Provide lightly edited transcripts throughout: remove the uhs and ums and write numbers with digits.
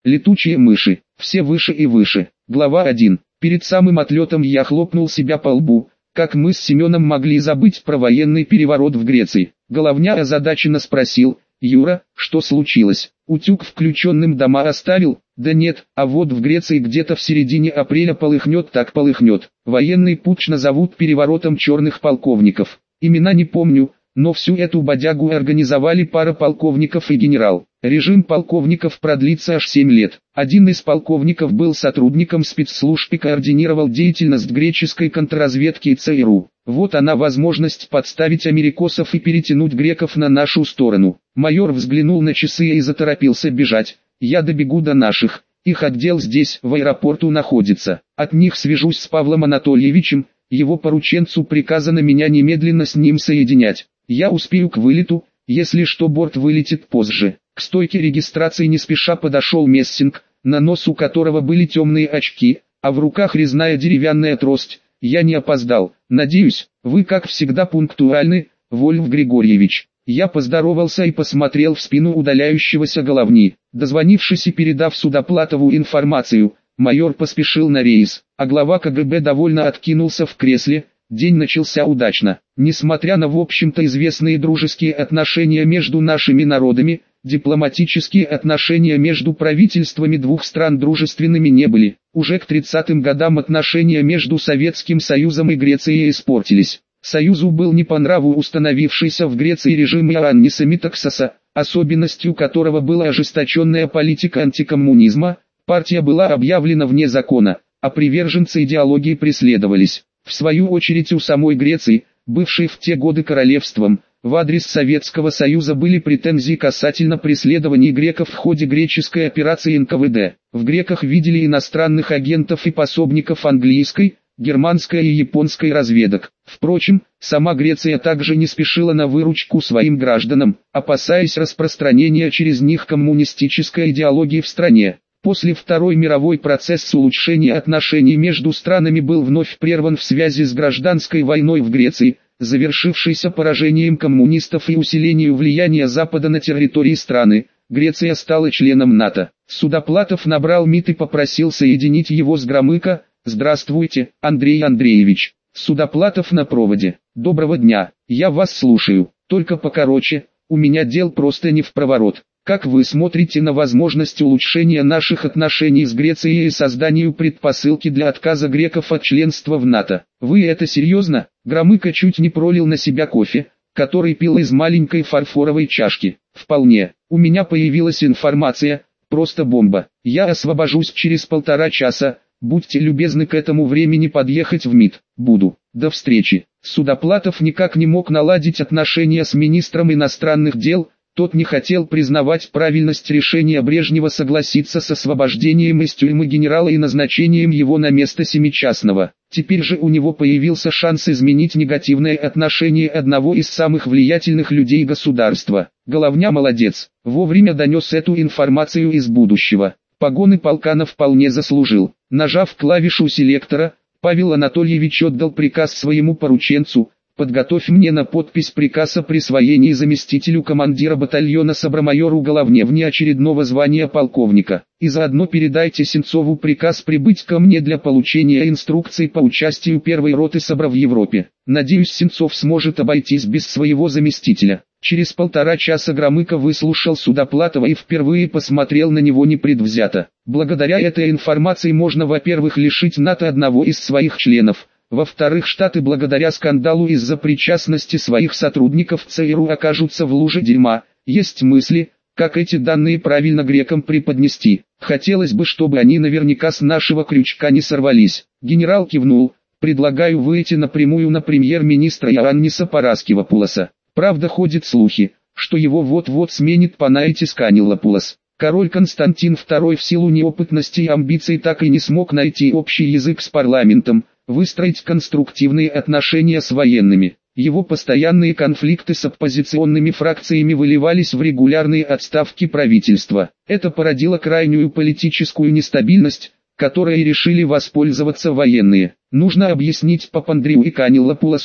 Летучие мыши, все выше и выше. Глава 1. Перед самым отлетом я хлопнул себя по лбу. Как мы с Семеном могли забыть про военный переворот в Греции? Головня озадаченно спросил: «Юра, что случилось? Утюг включенным дома оставил?» «Да нет, а вот в Греции где-то в середине апреля полыхнет так полыхнет. Военный путч назовут переворотом черных полковников. Имена не помню, но всю эту бодягу организовали пара полковников и генерал. Режим полковников продлится аж 7 лет. Один из полковников был сотрудником спецслужб и координировал деятельность греческой контрразведки и ЦРУ. Вот она возможность подставить америкосов и перетянуть греков на нашу сторону». Майор взглянул на часы и заторопился бежать. «Я добегу до наших. Их отдел здесь, в аэропорту находится. От них свяжусь с Павлом Анатольевичем. Его порученцу приказано меня немедленно с ним соединять. Я успею к вылету, если что борт вылетит позже». К стойке регистрации не спеша подошел Мессинг, на носу которого были темные очки, а в руках резная деревянная трость. «Я не опоздал. Надеюсь, вы как всегда пунктуальны, Вольф Григорьевич». Я поздоровался и посмотрел в спину удаляющегося головни. Дозвонившись и передав Судоплатову информацию, майор поспешил на рейс, а глава КГБ довольно откинулся в кресле. День начался удачно. Несмотря на в общем-то известные дружеские отношения между нашими народами, дипломатические отношения между правительствами двух стран дружественными не были. Уже к 30-м годам отношения между Советским Союзом и Грецией испортились. Союзу был не по нраву установившийся в Греции режим Иоанниса Митоксаса, особенностью которого была ожесточенная политика антикоммунизма. Партия была объявлена вне закона, а приверженцы идеологии преследовались. В свою очередь у самой Греции, бывшей в те годы королевством, в адрес Советского Союза были претензии касательно преследований греков в ходе греческой операции НКВД. В греках видели иностранных агентов и пособников английской, германской и японской разведок. Впрочем, сама Греция также не спешила на выручку своим гражданам, опасаясь распространения через них коммунистической идеологии в стране. После Второй мировой процесс улучшения отношений между странами был вновь прерван в связи с гражданской войной в Греции, завершившейся поражением коммунистов и усилением влияния Запада на территории страны. Греция стала членом НАТО. Судоплатов набрал МИД и попросил соединить его с Громыко. «Здравствуйте, Андрей Андреевич». Судоплатов на проводе. «Доброго дня, я вас слушаю, только покороче, у меня дел просто не впроворот. Как вы смотрите на возможность улучшения наших отношений с Грецией и созданию предпосылки для отказа греков от членства в НАТО? Вы это серьезно?» Громыко чуть не пролил на себя кофе, который пил из маленькой фарфоровой чашки. «Вполне, у меня появилась информация, просто бомба. Я освобожусь через 1,5 часа. Будьте любезны к этому времени подъехать в МИД. Буду. До встречи». Судоплатов никак не мог наладить отношения с министром иностранных дел. Тот не хотел признавать правильность решения Брежнева согласиться с освобождением из тюрьмы генерала и назначением его на место Семичастного. Теперь же у него появился шанс изменить негативное отношение одного из самых влиятельных людей государства. Головня молодец, вовремя донес эту информацию из будущего. Погоны полкана вполне заслужил. Нажав клавишу селектора, Павел Анатольевич отдал приказ своему порученцу: «Подготовь мне на подпись приказ о присвоении заместителю командира батальона Сабрамайору Головне внеочередного звания полковника. И заодно передайте Сенцову приказ прибыть ко мне для получения инструкций по участию первой роты Сабра в Европе. Надеюсь, Сенцов сможет обойтись без своего заместителя». Через 1,5 часа Громыко выслушал Судоплатова и впервые посмотрел на него непредвзято. Благодаря этой информации можно, во-первых, лишить НАТО одного из своих членов. Во-вторых, Штаты благодаря скандалу из-за причастности своих сотрудников ЦРУ окажутся в луже дерьма. Есть мысли, как эти данные правильно грекам преподнести. Хотелось бы, чтобы они наверняка с нашего крючка не сорвались. Генерал кивнул. «Предлагаю выйти напрямую на премьер-министра Иоанниса Параскевопулоса. Правда, ходят слухи, что его вот-вот сменит Панаитис Каниллопулос. Король Константин II в силу неопытности и амбиций так и не смог найти общий язык с парламентом, выстроить конструктивные отношения с военными. Его постоянные конфликты с оппозиционными фракциями выливались в регулярные отставки правительства. Это породило крайнюю политическую нестабильность, которой решили воспользоваться военные. Нужно объяснить Папандрию и Каниллопулосу,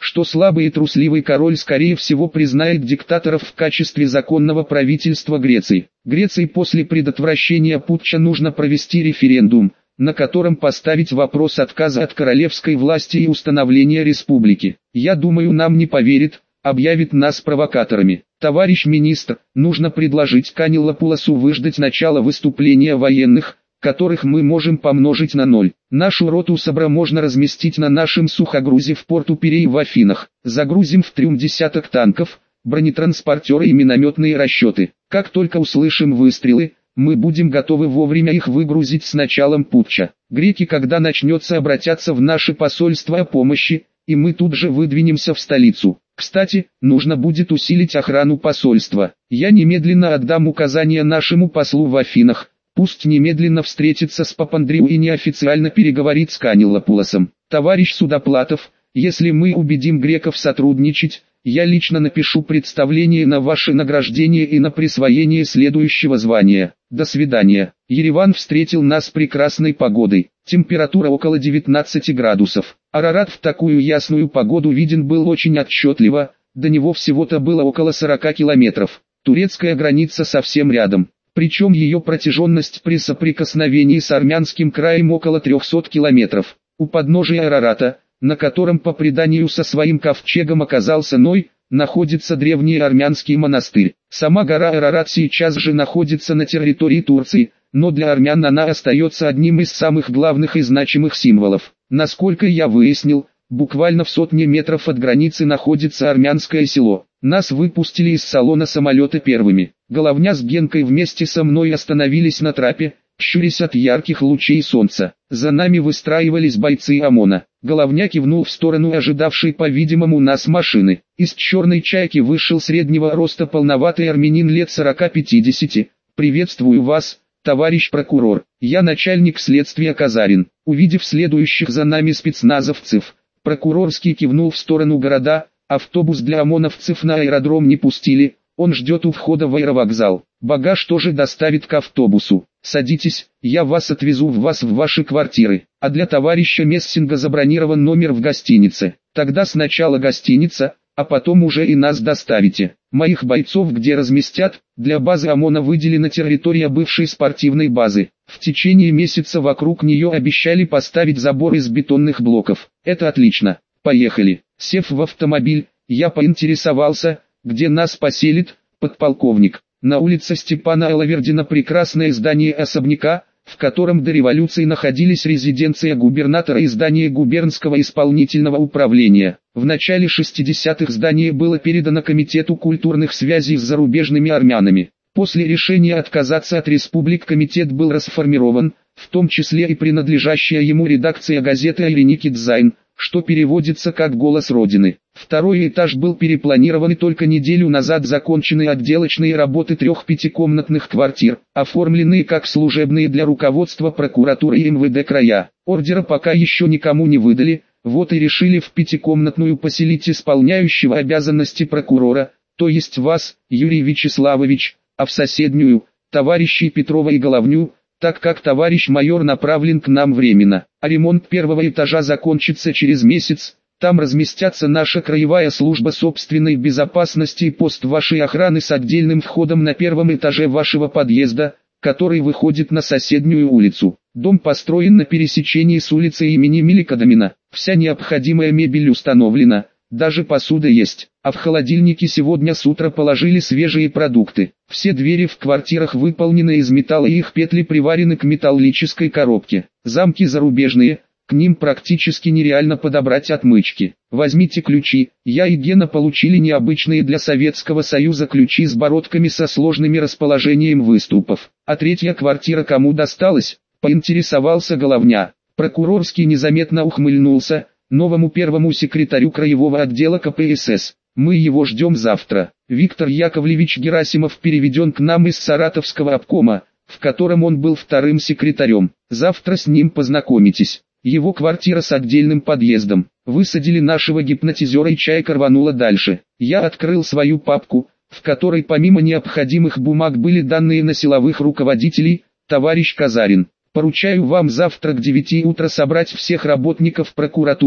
что слабый и трусливый король скорее всего признает диктаторов в качестве законного правительства Греции. Греции после предотвращения путча нужно провести референдум, на котором поставить вопрос отказа от королевской власти и установления республики. Я думаю, нам не поверит, объявит нас провокаторами. Товарищ министр, нужно предложить Каниллопулосу выждать начала выступления военных, которых мы можем помножить на 0. Нашу роту САБРа можно разместить на нашем сухогрузе в порту Пирей в Афинах. Загрузим в трюм десяток танков, бронетранспортеры и минометные расчеты. Как только услышим выстрелы, мы будем готовы вовремя их выгрузить с началом путча. Греки, когда начнется, обратятся в наше посольство о помощи, и мы тут же выдвинемся в столицу. Кстати, нужно будет усилить охрану посольства. Я немедленно отдам указания нашему послу в Афинах. Пусть немедленно встретится с Папандреou и неофициально переговорит с Каниллопулосом. Товарищ Судоплатов, если мы убедим греков сотрудничать, я лично напишу представление на ваше награждение и на присвоение следующего звания. До свидания. Ереван встретил нас прекрасной погодой. Температура около 19 градусов. Арарат в такую ясную погоду виден был очень отчетливо, до него всего-то было около 40 километров. Турецкая граница совсем рядом. Причем ее протяженность при соприкосновении с армянским краем около 300 километров. У подножия Арарата, на котором по преданию со своим ковчегом оказался Ной, находится древний армянский монастырь. Сама гора Арарат сейчас же находится на территории Турции, но для армян она остается одним из самых главных и значимых символов. Насколько я выяснил, буквально в сотне метров от границы находится армянское село. Нас выпустили из салона самолета первыми. Головня с Генкой вместе со мной остановились на трапе, щурясь от ярких лучей солнца. За нами выстраивались бойцы ОМОНа. Головня кивнул в сторону ожидавшей, по-видимому, нас машины. Из черной чайки вышел среднего роста полноватый армянин лет 40-50. «Приветствую вас, товарищ прокурор. Я начальник следствия Казарин». Увидев следующих за нами спецназовцев, прокурорский кивнул в сторону города. Автобус для ОМОНовцев на аэродром не пустили, он ждет у входа в аэровокзал. Багаж тоже доставит к автобусу. Садитесь, я вас отвезу в ваши квартиры. А для товарища Мессинга забронирован номер в гостинице. Тогда сначала гостиница, а потом уже и нас доставите. Моих бойцов где разместят? Для базы ОМОНа выделена территория бывшей спортивной базы. В течение месяца вокруг нее обещали поставить забор из бетонных блоков. Это отлично. Поехали. Сев в автомобиль, я поинтересовался, где нас поселит, подполковник. На улице Степана Алавердина прекрасное здание особняка, в котором до революции находились резиденция губернатора и здание губернского исполнительного управления. В начале 60-х здание было передано Комитету культурных связей с зарубежными армянами. После решения отказаться от республик комитет был расформирован, в том числе и принадлежащая ему редакция газеты «Айреники Дзайн», что переводится как «Голос Родины». Второй этаж был перепланирован и только неделю назад закончены отделочные работы 3 пятикомнатных квартир, оформленные как служебные для руководства прокуратуры и МВД края. Ордера пока еще никому не выдали, вот и решили в пятикомнатную поселить исполняющего обязанности прокурора, то есть вас, Юрий Вячеславович, а в соседнюю, товарищей Петрова и Головню, так как товарищ майор направлен к нам временно, а ремонт первого этажа закончится через месяц, там разместятся наша краевая служба собственной безопасности и пост вашей охраны с отдельным входом на первом этаже вашего подъезда, который выходит на соседнюю улицу. Дом построен на пересечении с улицей имени Меликодомина, вся необходимая мебель установлена, даже посуда есть, а в холодильнике сегодня с утра положили свежие продукты. Все двери в квартирах выполнены из металла и их петли приварены к металлической коробке. Замки зарубежные, к ним практически нереально подобрать отмычки. Возьмите ключи, я и Гена получили необычные для Советского Союза ключи с бородками со сложными расположением выступов. А третья квартира кому досталась? Поинтересовался Головня. Прокурорский незаметно ухмыльнулся. Новому первому секретарю краевого отдела КПСС. Мы его ждем завтра. Виктор Яковлевич Герасимов переведен к нам из Саратовского обкома, в котором он был вторым секретарем. Завтра с ним познакомитесь. Его квартира с отдельным подъездом. Высадили нашего гипнотизера и чайка рванула дальше. Я открыл свою папку, в которой помимо необходимых бумаг были данные на силовых руководителей, товарищ Казарин. Поручаю вам завтра к 9 утра собрать всех работников прокуратуры,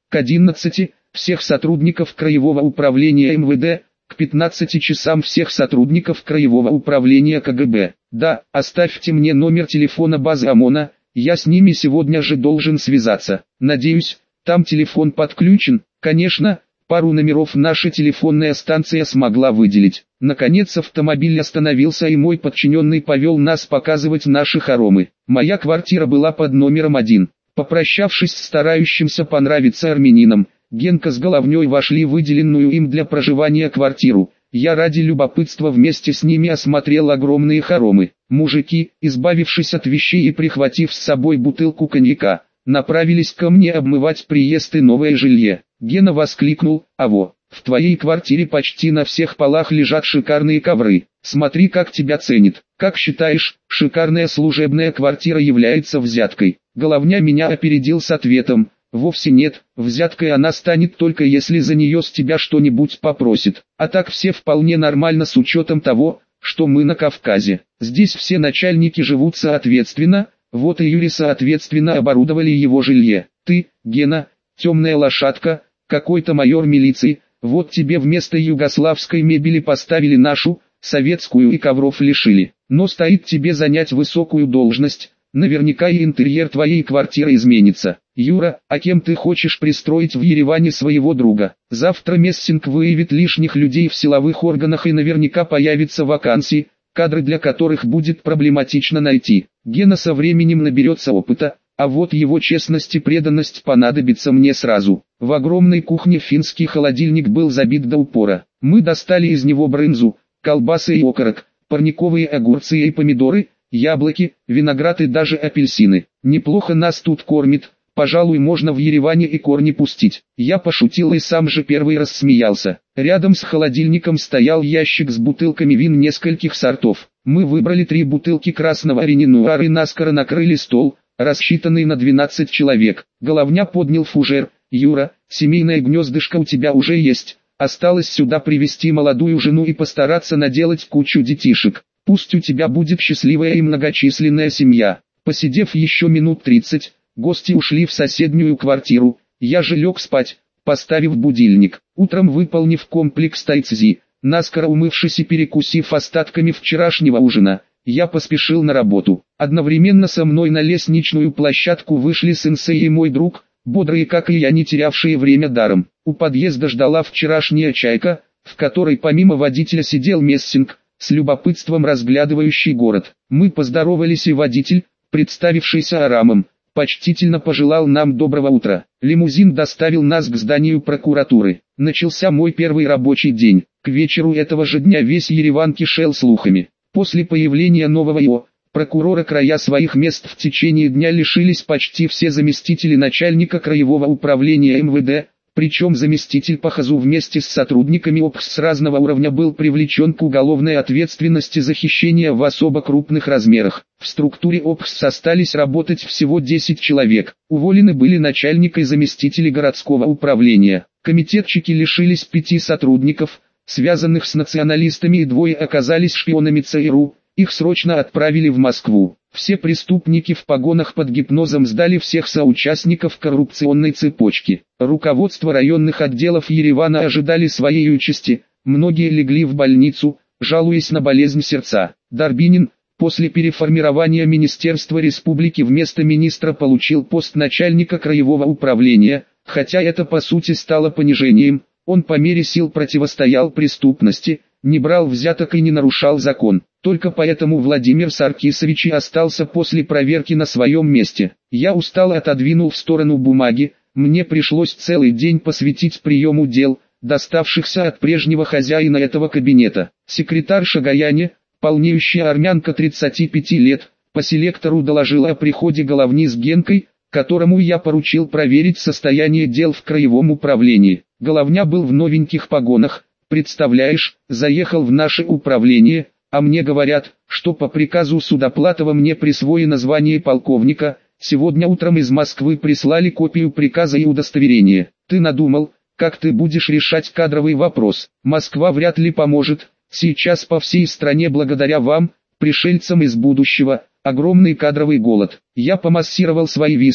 к 11 всех сотрудников Краевого управления МВД, к 15 часам всех сотрудников Краевого управления КГБ. Да, оставьте мне номер телефона базы ОМОНа, я с ними сегодня же должен связаться. Надеюсь, там телефон подключен. Конечно, пару номеров наша телефонная станция смогла выделить. Наконец автомобиль остановился, и мой подчиненный повел нас показывать наши хоромы. Моя квартира была под номером 1. Попрощавшись с старающимся понравиться армянином, Генка с Головней вошли в выделенную им для проживания квартиру. Я ради любопытства вместе с ними осмотрел огромные хоромы. Мужики, избавившись от вещей и прихватив с собой бутылку коньяка, направились ко мне обмывать приезд и новое жилье. Гена воскликнул: «Аво, в твоей квартире почти на всех полах лежат шикарные ковры. Смотри, как тебя ценит. Как считаешь, шикарная служебная квартира является взяткой?» Головня меня опередил с ответом: «Вовсе нет, взяткой она станет только если за нее с тебя что-нибудь попросит. А так все вполне нормально с учетом того, что мы на Кавказе. Здесь все начальники живут соответственно, вот и Юрий соответственно оборудовали его жилье. Ты, Гена, темная лошадка, какой-то майор милиции, вот тебе вместо югославской мебели поставили нашу, советскую, и ковров лишили. Но стоит тебе занять высокую должность, наверняка и интерьер твоей квартиры изменится. Юра, а кем ты хочешь пристроить в Ереване своего друга? Завтра Мессинг выявит лишних людей в силовых органах, и наверняка появятся вакансии, кадры для которых будет проблематично найти. Гена со временем наберется опыта, а вот его честность и преданность понадобится мне сразу». В огромной кухне финский холодильник был забит до упора. Мы достали из него брынзу, колбасы и окорок, парниковые огурцы и помидоры, яблоки, виноград и даже апельсины. «Неплохо нас тут кормит, пожалуй, можно в Ереване и корни пустить». Я пошутил и сам же первый рассмеялся. Рядом с холодильником стоял ящик с бутылками вин нескольких сортов. Мы выбрали 3 бутылки красного Ренинуар и наскоро накрыли стол, рассчитанный на 12 человек. Головня поднял фужер: «Юра, семейное гнездышко у тебя уже есть, осталось сюда привести молодую жену и постараться наделать кучу детишек. Пусть у тебя будет счастливая и многочисленная семья». Посидев еще минут 30, гости ушли в соседнюю квартиру, я же лег спать, поставив будильник. Утром, выполнив комплекс тайцзи, наскоро умывшись и перекусив остатками вчерашнего ужина, я поспешил на работу. Одновременно со мной на лестничную площадку вышли сенсей и мой друг, бодрые как и я, не терявшие время даром. У подъезда ждала вчерашняя чайка, в которой помимо водителя сидел Мессинг, с любопытством разглядывающий город. Мы поздоровались, и водитель, представившийся Арамом, почтительно пожелал нам доброго утра. Лимузин доставил нас к зданию прокуратуры. Начался мой первый рабочий день. К вечеру этого же дня весь Ереван кишел слухами. После появления нового прокурора края своих мест в течение дня лишились почти все заместители начальника краевого управления МВД, причем заместитель по ХАЗу вместе с сотрудниками ОПС с разного уровня был привлечен к уголовной ответственности за хищение в особо крупных размерах. В структуре ОПС остались работать всего 10 человек. Уволены были начальник и заместители городского управления. Комитетчики лишились 5 сотрудников, связанных с националистами, и 2 оказались шпионами ЦРУ. Их срочно отправили в Москву. Все преступники в погонах под гипнозом сдали всех соучастников коррупционной цепочки. Руководство районных отделов Еревана ожидали своей участи, многие легли в больницу, жалуясь на болезнь сердца. Дарбинин, после переформирования Министерства Республики вместо министра, получил пост начальника краевого управления, хотя это по сути стало понижением. Он по мере сил противостоял преступности, не брал взяток и не нарушал закон. Только поэтому Владимир Саркисович и остался после проверки на своем месте. Я устало отодвинул в сторону бумаги, мне пришлось целый день посвятить приему дел, доставшихся от прежнего хозяина этого кабинета. Секретарша Гаяне, полнеющая армянка 35 лет, по селектору доложила о приходе Головни с Генкой, которому я поручил проверить состояние дел в краевом управлении. Головня был в новеньких погонах, представляешь, заехал в наше управление, а мне говорят, что по приказу Судоплатова мне присвоено звание полковника. Сегодня утром из Москвы прислали копию приказа и удостоверения. Ты надумал, как ты будешь решать кадровый вопрос? Москва вряд ли поможет. Сейчас по всей стране благодаря вам, пришельцам из будущего, огромный кадровый голод. Я помассировал свои виски,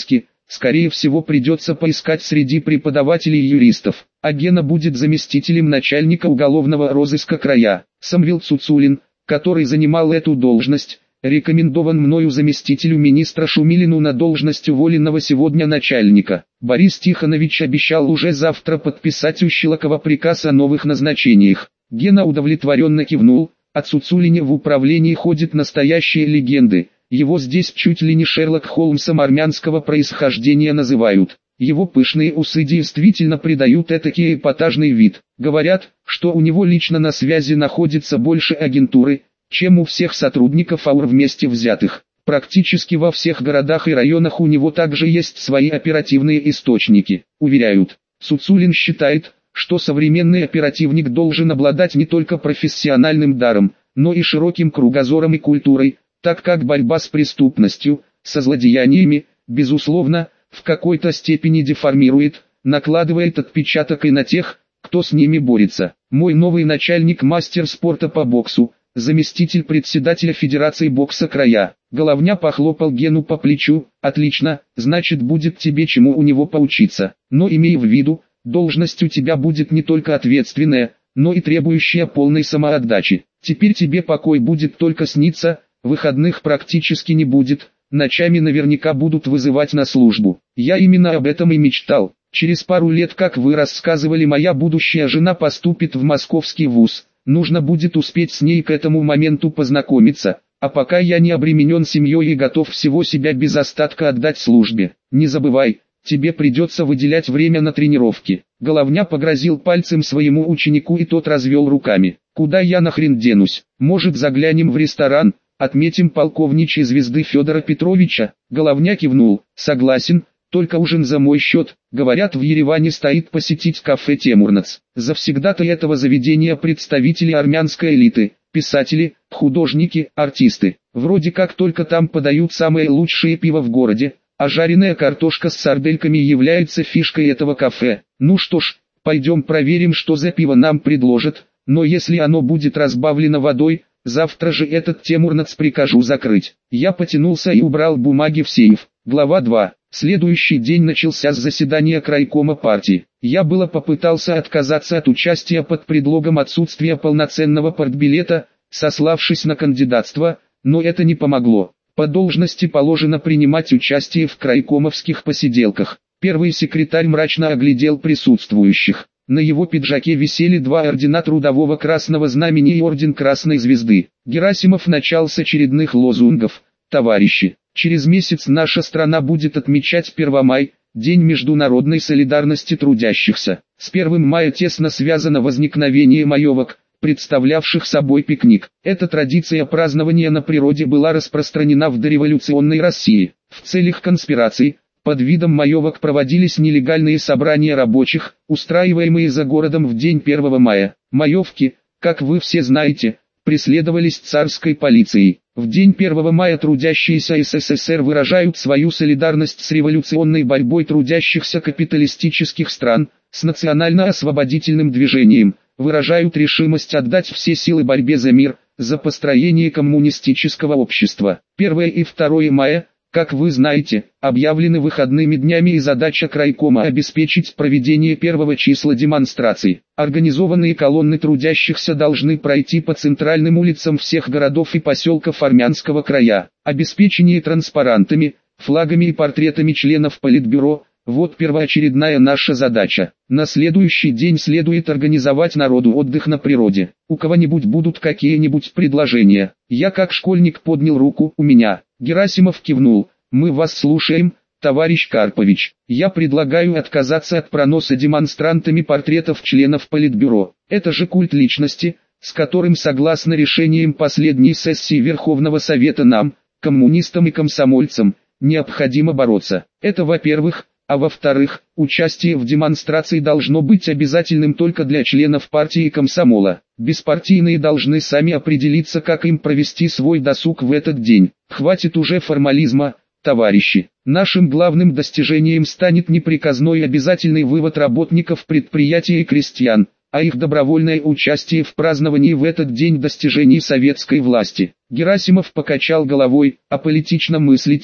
скорее всего придется поискать среди преподавателей и юристов. А Гена будет заместителем начальника уголовного розыска края. Самвел Цуцулин, который занимал эту должность, рекомендован мною заместителю министра Шумилину на должность уволенного сегодня начальника. Борис Тихонович обещал уже завтра подписать у Щелокова приказ о новых назначениях. Гена удовлетворенно кивнул. О Цуцулине в управлении ходят настоящие легенды. Его здесь чуть ли не Шерлок Холмсом армянского происхождения называют. Его пышные усы действительно придают этакий эпатажный вид. Говорят, что у него лично на связи находится больше агентуры, чем у всех сотрудников АУР вместе взятых. Практически во всех городах и районах у него также есть свои оперативные источники. Уверяют, Цуцулин считает, что современный оперативник должен обладать не только профессиональным даром, но и широким кругозором и культурой, так как борьба с преступностью, со злодеяниями, безусловно, в какой-то степени деформирует, накладывает отпечаток и на тех, кто с ними борется. Мой новый начальник мастер спорта по боксу, заместитель председателя Федерации бокса края. Головня похлопал Гену по плечу. Отлично, значит будет тебе чему у него поучиться. Но имей в виду, должность у тебя будет не только ответственная, но и требующая полной самоотдачи. Теперь тебе покой будет только сниться, выходных практически не будет, ночами наверняка будут вызывать на службу. Я именно об этом и мечтал. Через пару лет, как вы рассказывали, моя будущая жена поступит в московский вуз. Нужно будет успеть с ней к этому моменту познакомиться, а пока я не обременен семьей и готов всего себя без остатка отдать службе. Не забывай, тебе придется выделять время на тренировки. Головня погрозил пальцем своему ученику, и тот развел руками. Куда я нахрен денусь? Может, заглянем в ресторан, отметим полковничьей звезды Федора Петровича? Головня кивнул. Согласен. Только ужин за мой счет. Говорят, в Ереване стоит посетить кафе «Темурнац». Завсегдатаи этого заведения представители армянской элиты, писатели, художники, артисты. Вроде как только там подают самое лучшее пиво в городе, а жареная картошка с сардельками является фишкой этого кафе. Ну что ж, пойдем проверим, что за пиво нам предложат, но если оно будет разбавлено водой, завтра же этот «Темурнац» прикажу закрыть. Я потянулся и убрал бумаги в сейф. Глава 2. Следующий день начался с заседания крайкома партии. Я было попытался отказаться от участия под предлогом отсутствия полноценного партбилета, сославшись на кандидатство, но это не помогло. По должности положено принимать участие в крайкомовских посиделках. Первый секретарь мрачно оглядел присутствующих. На его пиджаке висели 2 ордена Трудового Красного Знамени и Орден Красной Звезды. Герасимов начал с очередных лозунгов. Товарищи, через месяц наша страна будет отмечать 1 мая, День международной солидарности трудящихся. С 1 мая тесно связано возникновение маевок, представлявших собой пикник. Эта традиция празднования на природе была распространена в дореволюционной России. В целях конспирации, под видом маевок проводились нелегальные собрания рабочих, устраиваемые за городом в день 1 мая. Маевки, как вы все знаете, преследовались царской полицией. В день 1 мая трудящиеся СССР выражают свою солидарность с революционной борьбой трудящихся капиталистических стран, с национально-освободительным движением, выражают решимость отдать все силы борьбе за мир, за построение коммунистического общества. 1 и 2 мая, как вы знаете, объявлены выходными днями, и задача крайкома обеспечить проведение 1 числа демонстраций. Организованные колонны трудящихся должны пройти по центральным улицам всех городов и поселков Армянского края. Обеспечение транспарантами, флагами и портретами членов Политбюро – вот первоочередная наша задача. На следующий день следует организовать народу отдых на природе. У кого-нибудь будут какие-нибудь предложения? Я как школьник поднял руку. У меня. Герасимов кивнул. Мы вас слушаем, товарищ Карпович. Я предлагаю отказаться от проноса демонстрантами портретов членов Политбюро. Это же культ личности, с которым, согласно решениям последней сессии Верховного Совета, нам, коммунистам и комсомольцам, необходимо бороться. Это во-первых. А во-вторых, участие в демонстрации должно быть обязательным только для членов партии и комсомола. Беспартийные должны сами определиться, как им провести свой досуг в этот день. Хватит уже формализма, товарищи. Нашим главным достижением станет неприказной обязательный вывод работников предприятий и крестьян, а их добровольное участие в праздновании в этот день достижений советской власти. Герасимов покачал головой. Аполитично мыслите,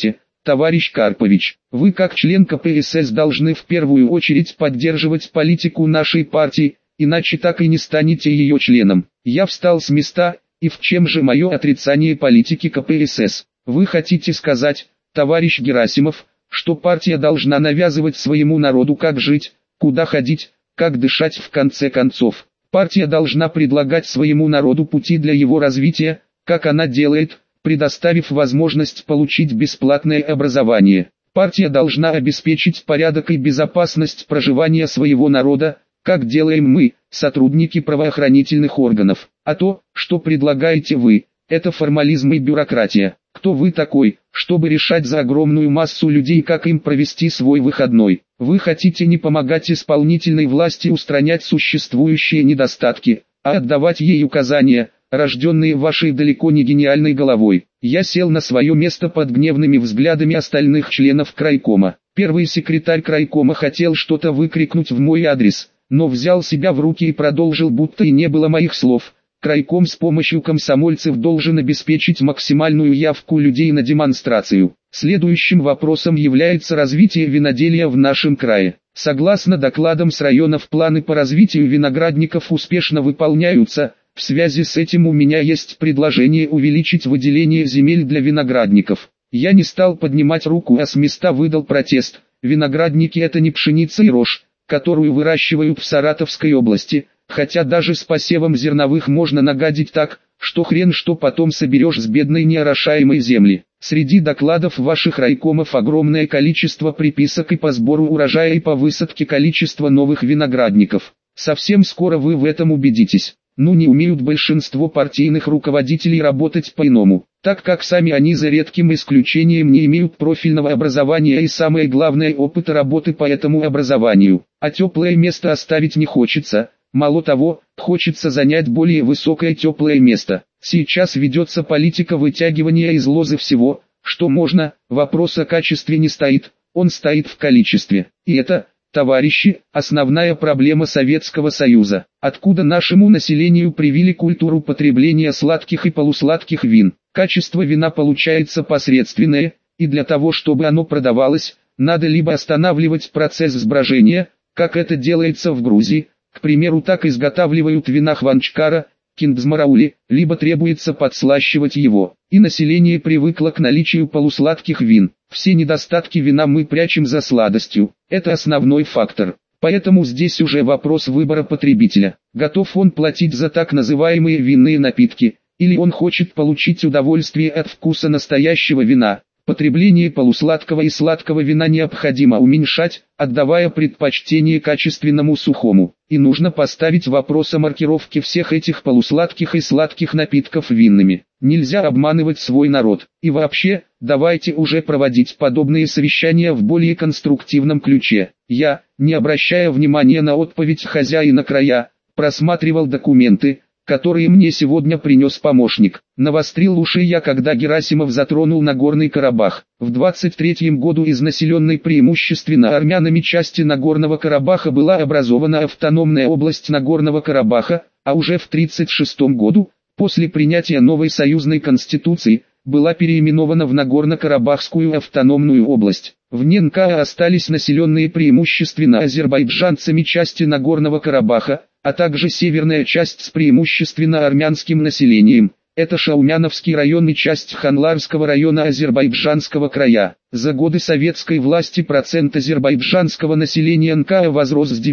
Товарищ Карпович, вы как член КПСС должны в первую очередь поддерживать политику нашей партии, иначе так и не станете ее членом. Я встал с места, и в чем же мое отрицание политики КПСС? Вы хотите сказать, товарищ Герасимов, что партия должна навязывать своему народу как жить, куда ходить, как дышать в конце концов? Партия должна предлагать своему народу пути для его развития, как она делает, предоставив возможность получить бесплатное образование. Партия должна обеспечить порядок и безопасность проживания своего народа, как делаем мы, сотрудники правоохранительных органов. А то, что предлагаете вы, это формализм и бюрократия. Кто вы такой, чтобы решать за огромную массу людей, как им провести свой выходной? Вы хотите не помогать исполнительной власти устранять существующие недостатки, а отдавать ей указания, рожденные вашей далеко не гениальной головой. Я сел на свое место под гневными взглядами остальных членов крайкома. Первый секретарь крайкома хотел что-то выкрикнуть в мой адрес, но взял себя в руки и продолжил, будто и не было моих слов. Крайком с помощью комсомольцев должен обеспечить максимальную явку людей на демонстрацию. Следующим вопросом является развитие виноделия в нашем крае. Согласно докладам с районов, планы по развитию виноградников успешно выполняются. В связи с этим у меня есть предложение увеличить выделение земель для виноградников. Я не стал поднимать руку, а с места выдал протест. Виноградники — это не пшеница и рожь, которую выращивают в Саратовской области, хотя даже с посевом зерновых можно нагадить так, что хрен что потом соберешь с бедной неорошаемой земли. Среди докладов ваших райкомов огромное количество приписок и по сбору урожая, и по высадке количества новых виноградников. Совсем скоро вы в этом убедитесь. Ну, не умеют большинство партийных руководителей работать по-иному, так как сами они за редким исключением не имеют профильного образования и, самое главное, опыта работы по этому образованию. А теплое место оставить не хочется, мало того, хочется занять более высокое теплое место. Сейчас ведется политика вытягивания из лозы всего, что можно, вопрос о качестве не стоит, он стоит в количестве. И это, товарищи, основная проблема Советского Союза. Откуда нашему населению привили культуру потребления сладких и полусладких вин. Качество вина получается посредственное, и для того, чтобы оно продавалось, надо либо останавливать процесс сброжения, как это делается в Грузии, к примеру, так изготавливают вина Хванчкара, Кингсмараули, либо требуется подслащивать его. И население привыкло к наличию полусладких вин. Все недостатки вина мы прячем за сладостью. Это основной фактор. Поэтому здесь уже вопрос выбора потребителя. Готов он платить за так называемые винные напитки, или он хочет получить удовольствие от вкуса настоящего вина. Потребление полусладкого и сладкого вина необходимо уменьшать, отдавая предпочтение качественному сухому. И нужно поставить вопрос о маркировке всех этих полусладких и сладких напитков винными. Нельзя обманывать свой народ. И вообще, давайте уже проводить подобные совещания в более конструктивном ключе. Я, не обращая внимания на отповедь хозяина края, просматривал документы, которые мне сегодня принес помощник. Навострил уши я, когда Герасимов затронул Нагорный Карабах. В 23-м году из населенной преимущественно армянами части Нагорного Карабаха была образована автономная область Нагорного Карабаха, а уже в 1936 году, после принятия новой союзной конституции, была переименована в Нагорно-Карабахскую автономную область. Вне НКА остались населенные преимущественно азербайджанцами части Нагорного Карабаха, а также северная часть с преимущественно армянским населением. Это Шаумяновский район и часть Ханларского района Азербайджанского края. За годы советской власти процент азербайджанского населения НКА возрос с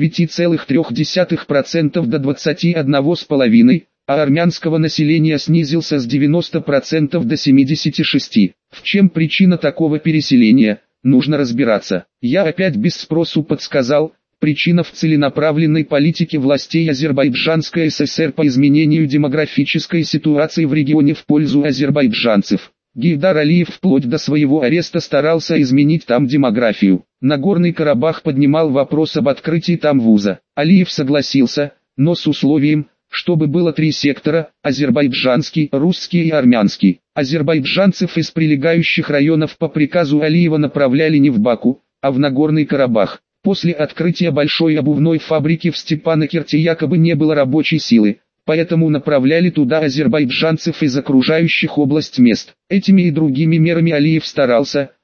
9,3% до 21,5%, а армянского населения снизился с 90% до 76%. В чем причина такого переселения, нужно разбираться. Я опять без спросу подсказал. Причина в целенаправленной политике властей Азербайджанской ССР по изменению демографической ситуации в регионе в пользу азербайджанцев. Гейдар Алиев вплоть до своего ареста старался изменить там демографию. Нагорный Карабах поднимал вопрос об открытии там вуза. Алиев согласился, но с условием, чтобы было 3 сектора – азербайджанский, русский и армянский. Азербайджанцев из прилегающих районов по приказу Алиева направляли не в Баку, а в Нагорный Карабах. После открытия большой обувной фабрики в Степанакерте якобы не было рабочей силы, поэтому направляли туда азербайджанцев из окружающих область мест. Этими и другими мерами Алиев старался,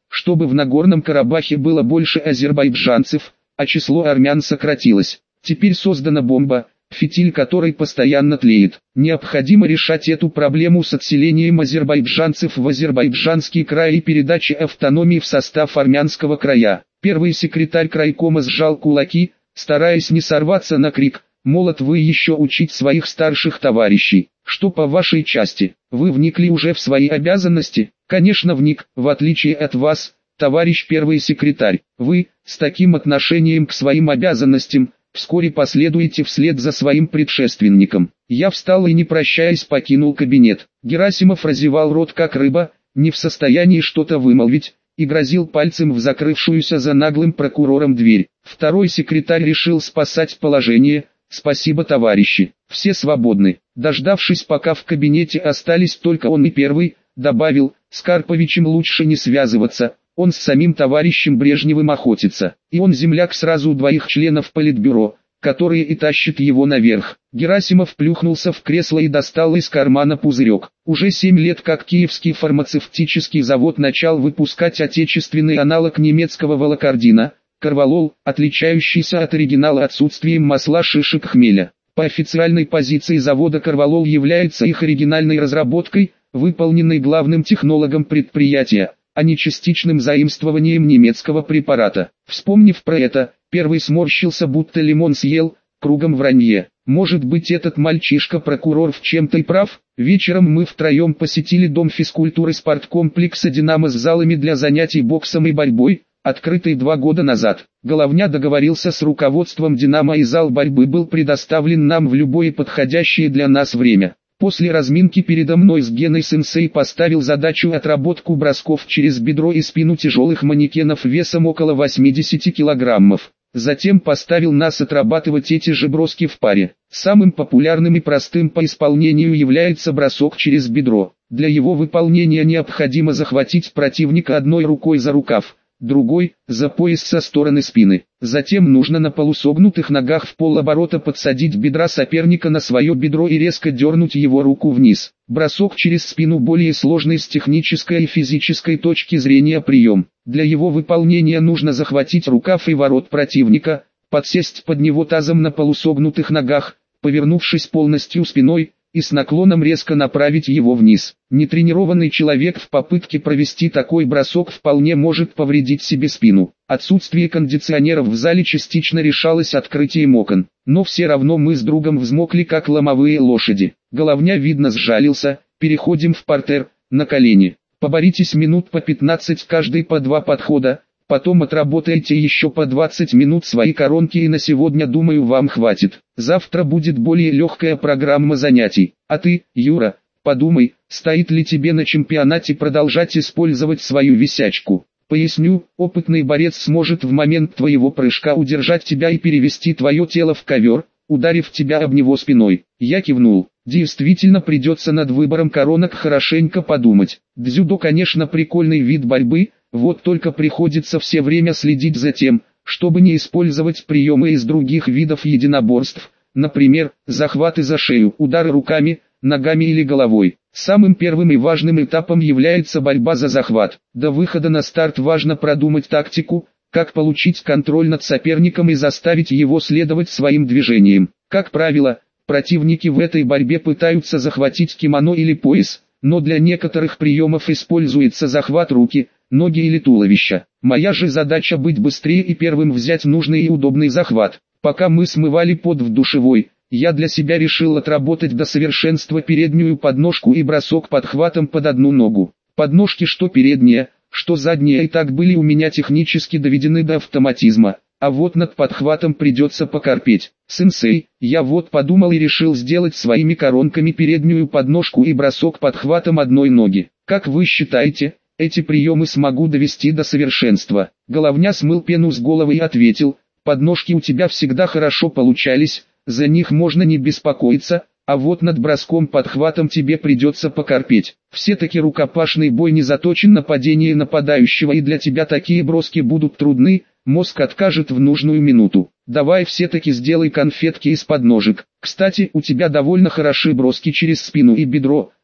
чтобы в Нагорном Карабахе было больше азербайджанцев, а число армян сократилось. Теперь создана бомба, фитиль которой постоянно тлеет. Необходимо решать эту проблему с отселением азербайджанцев в Азербайджанский край и передачей автономии в состав армянского края. Первый секретарь крайкома сжал кулаки, стараясь не сорваться на крик: «Молод вы еще учить своих старших товарищей! Что по вашей части? Вы вникли уже в свои обязанности?» «Конечно вник, в отличие от вас, товарищ первый секретарь. Вы, с таким отношением к своим обязанностям, вскоре последуете вслед за своим предшественником». Я встал и, не прощаясь, покинул кабинет. Герасимов разевал рот как рыба, не в состоянии что-то вымолвить, и грозил пальцем в закрывшуюся за наглым прокурором дверь. Второй секретарь решил спасать положение. «Спасибо, товарищи, все свободны». Дождавшись, пока в кабинете остались только он и первый, добавил: «С Карповичем лучше не связываться, он с самим товарищем Брежневым охотится, и он земляк сразу двоих членов политбюро, которые и тащат его наверх». Герасимов плюхнулся в кресло и достал из кармана пузырек. Уже 7 лет как Киевский фармацевтический завод начал выпускать отечественный аналог немецкого волокордина, Корвалол, отличающийся от оригинала отсутствием масла шишек хмеля. По официальной позиции завода Корвалол является их оригинальной разработкой, выполненной главным технологом предприятия, а не частичным заимствованием немецкого препарата. Вспомнив про это, первый сморщился, будто лимон съел, кругом вранье. Может быть, этот мальчишка-прокурор в чем-то и прав? Вечером мы втроем посетили дом физкультуры спорткомплекса «Динамо» с залами для занятий боксом и борьбой, открытый 2 года назад. Головня договорился с руководством «Динамо», и зал борьбы был предоставлен нам в любое подходящее для нас время. После разминки передо мной с Геной-сенсей поставил задачу отработку бросков через бедро и спину тяжелых манекенов весом около 80 килограммов. Затем поставил нас отрабатывать эти же броски в паре. Самым популярным и простым по исполнению является бросок через бедро. Для его выполнения необходимо захватить противника одной рукой за рукав, другой – за пояс со стороны спины. Затем нужно на полусогнутых ногах в полоборота подсадить бедра соперника на свое бедро и резко дернуть его руку вниз. Бросок через спину более сложный с технической и физической точки зрения прием. Для его выполнения нужно захватить рукав и ворот противника, подсесть под него тазом на полусогнутых ногах, повернувшись полностью спиной, и с наклоном резко направить его вниз. Нетренированный человек в попытке провести такой бросок вполне может повредить себе спину. Отсутствие кондиционеров в зале частично решалось открытием окон, но все равно мы с другом взмокли как ломовые лошади. Головня, видно, сжалился. Переходим в партер, на колени. Поборитесь минут по 15 каждый по 2 подхода. Потом отработайте еще по 20 минут свои коронки, и на сегодня, думаю, вам хватит. Завтра будет более легкая программа занятий. А ты, Юра, подумай, стоит ли тебе на чемпионате продолжать использовать свою висячку. Поясню, опытный борец сможет в момент твоего прыжка удержать тебя и перевести твое тело в ковер, ударив тебя об него спиной. Я кивнул. Действительно, придется над выбором коронок хорошенько подумать. Дзюдо, конечно, прикольный вид борьбы, вот только приходится все время следить за тем, чтобы не использовать приемы из других видов единоборств, например, захваты за шею, удары руками, ногами или головой. Самым первым и важным этапом является борьба за захват. До выхода на старт важно продумать тактику, как получить контроль над соперником и заставить его следовать своим движениям. Как правило, противники в этой борьбе пытаются захватить кимоно или пояс, но для некоторых приемов используется захват руки, ноги или туловища. Моя же задача быть быстрее и первым взять нужный и удобный захват. Пока мы смывали пот в душевой, я для себя решил отработать до совершенства переднюю подножку и бросок подхватом под одну ногу. Подножки, что передняя, что задняя, и так были у меня технически доведены до автоматизма, а вот над подхватом придется покорпеть. Сенсей, я вот подумал и решил сделать своими коронками переднюю подножку и бросок подхватом одной ноги. Как вы считаете, эти приемы смогу довести до совершенства? Головня смыл пену с головы и ответил: подножки у тебя всегда хорошо получались, за них можно не беспокоиться, а вот над броском-подхватом тебе придется покорпеть. Все-таки рукопашный бой не заточен на падение нападающего, и для тебя такие броски будут трудны, мозг откажет в нужную минуту. Давай все-таки сделай конфетки из подножек. Кстати, у тебя довольно хороши броски через спину и бедро,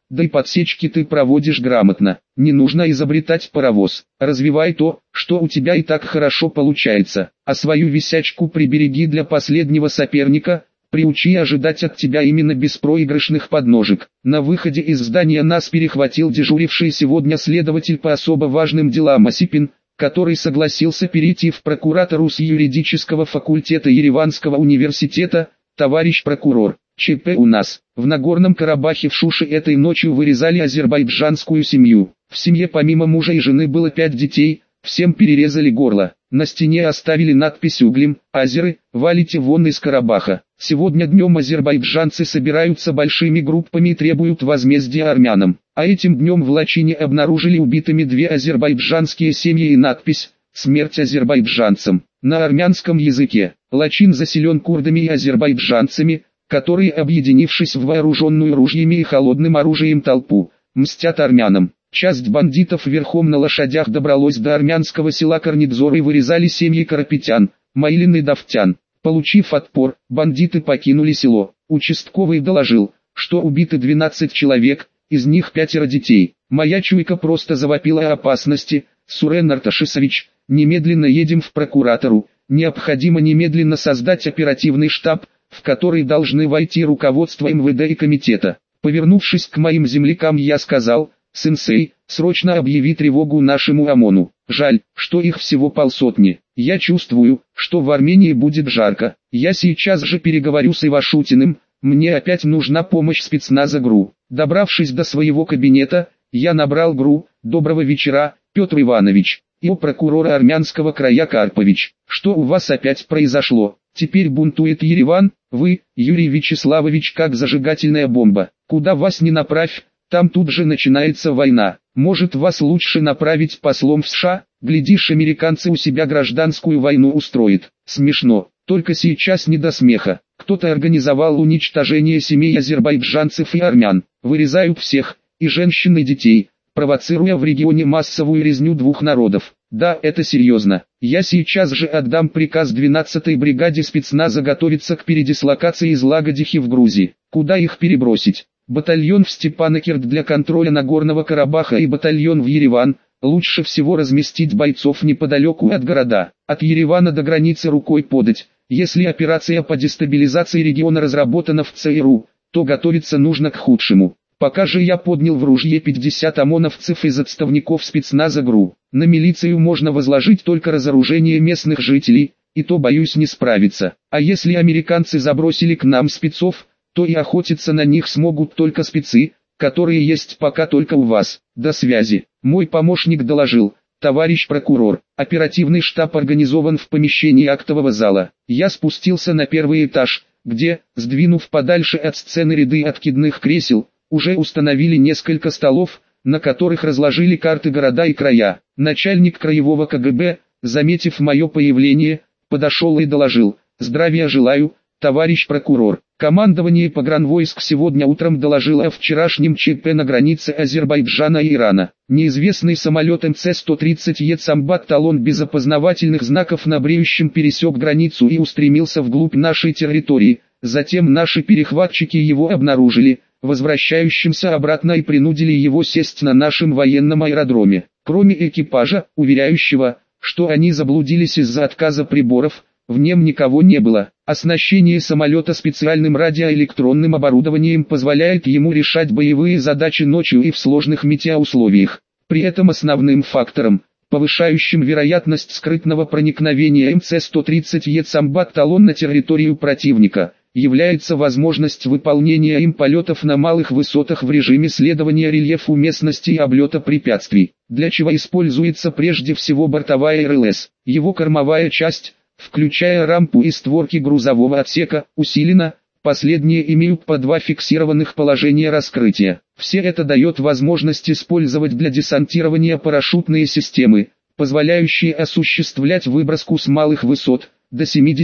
да и подсечки ты проводишь грамотно. Не нужно изобретать паровоз. Развивай то, что у тебя и так хорошо получается, а свою висячку прибереги для последнего соперника. Приучи ожидать от тебя именно беспроигрышных подножек. На выходе из здания нас перехватил дежуривший сегодня следователь по особо важным делам Осипин, который согласился перейти в прокуратуру с юридического факультета Ереванского университета. Товарищ прокурор, ЧП у нас. В Нагорном Карабахе в Шуше этой ночью вырезали азербайджанскую семью. В семье помимо мужа и жены было 5 детей, всем перерезали горло. На стене оставили надпись углем: «Азеры, валите вон из Карабаха». Сегодня днем азербайджанцы собираются большими группами и требуют возмездия армянам. А этим днем в Лачине обнаружили убитыми 2 азербайджанские семьи и надпись «Смерть азербайджанцам» на армянском языке. Лачин заселен курдами и азербайджанцами, которые, объединившись в вооруженную ружьями и холодным оружием толпу, мстят армянам. Часть бандитов верхом на лошадях добралась до армянского села Корнидзор и вырезали семьи карапетян, Маилин и Давтян. Получив отпор, бандиты покинули село. Участковый доложил, что убиты 12 человек, из них 5 детей. Моя чуйка просто завопила о опасности. Сурен Арташисович, немедленно едем в прокуратуру. Необходимо немедленно создать оперативный штаб, в который должны войти руководство МВД и комитета. Повернувшись к моим землякам, я сказал: «Сенсей, срочно объяви тревогу нашему ОМОНу. Жаль, что их всего полсотни. Я чувствую, что в Армении будет жарко. Я сейчас же переговорю с Ивашутиным, мне опять нужна помощь спецназа ГРУ». Добравшись до своего кабинета, я набрал ГРУ: «Доброго вечера, Петр Иванович, и у прокурора армянского края Карпович. Что у вас опять произошло? Теперь бунтует Ереван, вы, Юрий Вячеславович, как зажигательная бомба. Куда вас ни направь, там тут же начинается война. Может, вас лучше направить послом в США? Глядишь, американцы у себя гражданскую войну устроят». Смешно, только сейчас не до смеха. Кто-то организовал уничтожение семей азербайджанцев и армян. Вырезают всех, и женщин, и детей, провоцируя в регионе массовую резню 2 народов. Да, это серьезно. Я сейчас же отдам приказ 12-й бригаде спецназа готовиться к передислокации из Лагодихи в Грузии. Куда их перебросить? Батальон в Степанакерт для контроля Нагорного Карабаха и батальон в Ереван. Лучше всего разместить бойцов неподалеку от города. От Еревана до границы рукой подать. Если операция по дестабилизации региона разработана в ЦРУ, то готовиться нужно к худшему. Пока же я поднял в ружье 50 ОМОНовцев из отставников спецназа ГРУ. На милицию можно возложить только разоружение местных жителей, и то, боюсь, не справиться. А если американцы забросили к нам спецов, то и охотиться на них смогут только спецы, которые есть пока только у вас. До связи. Мой помощник доложил: «Товарищ прокурор, оперативный штаб организован в помещении актового зала». Я спустился на 1-й этаж, где, сдвинув подальше от сцены ряды откидных кресел, уже установили несколько столов, на которых разложили карты города и края. Начальник краевого КГБ, заметив мое появление, подошел и доложил: «Здравия желаю, товарищ прокурор. Командование погранвойск сегодня утром доложило о вчерашнем ЧП на границе Азербайджана и Ирана. Неизвестный самолет МЦ-130Е Самбат Талон без опознавательных знаков на бреющем пересек границу и устремился вглубь нашей территории. Затем наши перехватчики его обнаружили, возвращающимся обратно, и принудили его сесть на нашем военном аэродроме. Кроме экипажа, уверяющего, что они заблудились из-за отказа приборов, в нем никого не было. Оснащение самолета специальным радиоэлектронным оборудованием позволяет ему решать боевые задачи ночью и в сложных метеоусловиях. При этом основным фактором, повышающим вероятность скрытного проникновения МЦ-130Е Самбат Талон на территорию противника, является возможность выполнения им полетов на малых высотах в режиме следования рельефу местности и облета препятствий, для чего используется прежде всего бортовая РЛС. Его кормовая часть, включая рампу и створки грузового отсека, усилена, последние имеют по 2 фиксированных положения раскрытия. Все это дает возможность использовать для десантирования парашютные системы, позволяющие осуществлять выброску с малых высот, до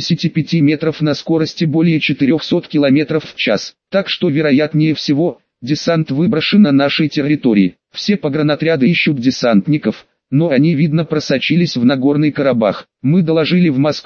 75 метров на скорости более 400 км в час. Так что вероятнее всего, десант выброшен на нашей территории. Все погранотряды ищут десантников, но они, видно, просочились в Нагорный Карабах. Мы доложили в Москву,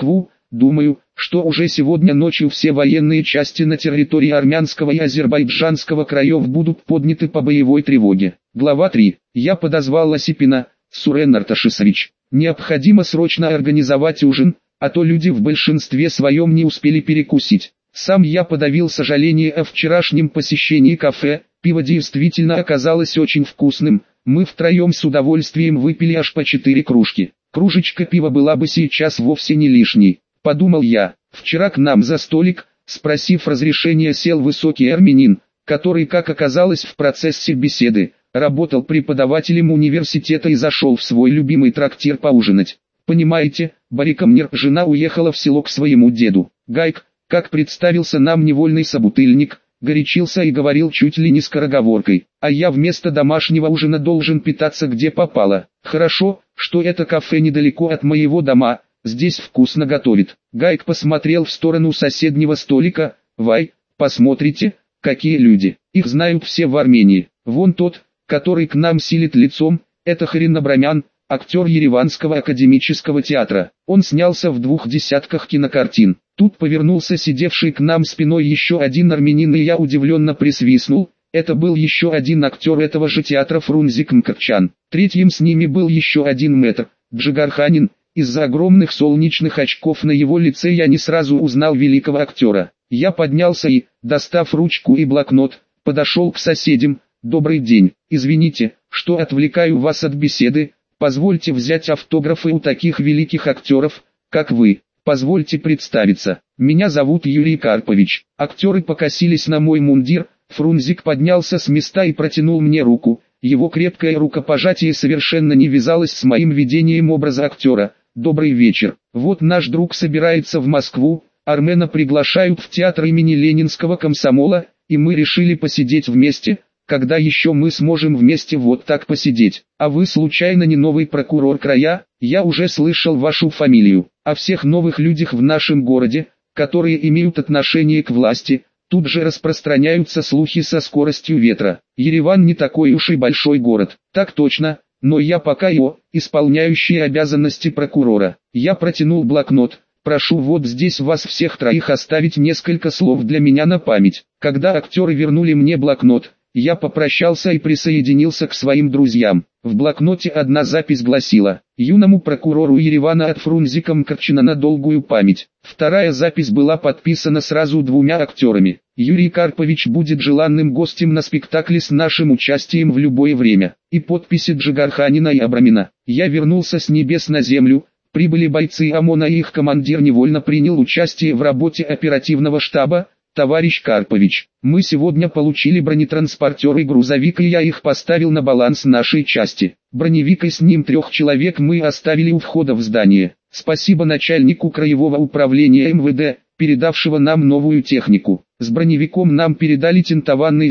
думаю, что уже сегодня ночью все военные части на территории армянского и азербайджанского краев будут подняты по боевой тревоге. Глава 3. Я подозвал Осипина. Сурен Арташисович, необходимо срочно организовать ужин, а то люди в большинстве своем не успели перекусить. Сам я подавил сожаление о вчерашнем посещении кафе, пиво действительно оказалось очень вкусным, мы втроем с удовольствием выпили аж по 4 кружки. Кружечка пива была бы сейчас вовсе не лишней, подумал я. Вчера к нам за столик, спросив разрешения, сел высокий армянин, который, как оказалось в процессе беседы, работал преподавателем университета и зашел в свой любимый трактир поужинать. Понимаете, Барикамнер, жена уехала в село к своему деду. Гайк, как представился нам невольный собутыльник, горячился и говорил чуть ли не скороговоркой, а я вместо домашнего ужина должен питаться где попало. Хорошо, что это кафе недалеко от моего дома, здесь вкусно готовит. Гайк посмотрел в сторону соседнего столика. Вай, посмотрите, какие люди, их знают все в Армении. Вон тот, который к нам силит лицом, это Харин Абрамян, актер Ереванского академического театра. Он снялся в 2 десятках кинокартин. Тут повернулся сидевший к нам спиной еще один армянин, и я удивленно присвистнул. Это был еще один актер этого же театра, Фрунзик Мкрчан. Третьим с ними был еще один мэтр, Джигарханин. Из-за огромных солнечных очков на его лице я не сразу узнал великого актера. Я поднялся и, достав ручку и блокнот, подошел к соседям. «Добрый день, извините, что отвлекаю вас от беседы, позвольте взять автографы у таких великих актеров, как вы, позвольте представиться, меня зовут Юрий Карпович». Актеры покосились на мой мундир, Фрунзик поднялся с места и протянул мне руку, его крепкое рукопожатие совершенно не вязалось с моим видением образа актера. «Добрый вечер, вот наш друг собирается в Москву, Армена приглашают в театр имени Ленинского комсомола, и мы решили посидеть вместе». Когда еще мы сможем вместе вот так посидеть? А вы случайно не новый прокурор края? Я уже слышал вашу фамилию. О всех новых людях в нашем городе, которые имеют отношение к власти, тут же распространяются слухи со скоростью ветра. Ереван не такой уж и большой город. Так точно, но я пока исполняющий обязанности прокурора. Я протянул блокнот. Прошу вот здесь вас всех троих оставить несколько слов для меня на память. Когда актеры вернули мне блокнот, я попрощался и присоединился к своим друзьям. В блокноте одна запись гласила: «Юному прокурору Еревана от Фрунзика Мкрчана на долгую память». Вторая запись была подписана сразу 2 актерами. «Юрий Карпович будет желанным гостем на спектакле с нашим участием в любое время». И подписи Джигарханина и Абрамина. Я вернулся с небес на землю. Прибыли бойцы ОМОНа, и их командир невольно принял участие в работе оперативного штаба. «Товарищ Карпович, мы сегодня получили бронетранспортер и грузовик, и я их поставил на баланс нашей части. Броневик и с ним 3 человек мы оставили у входа в здание. Спасибо начальнику краевого управления МВД, передавшего нам новую технику. С броневиком нам передали тентованный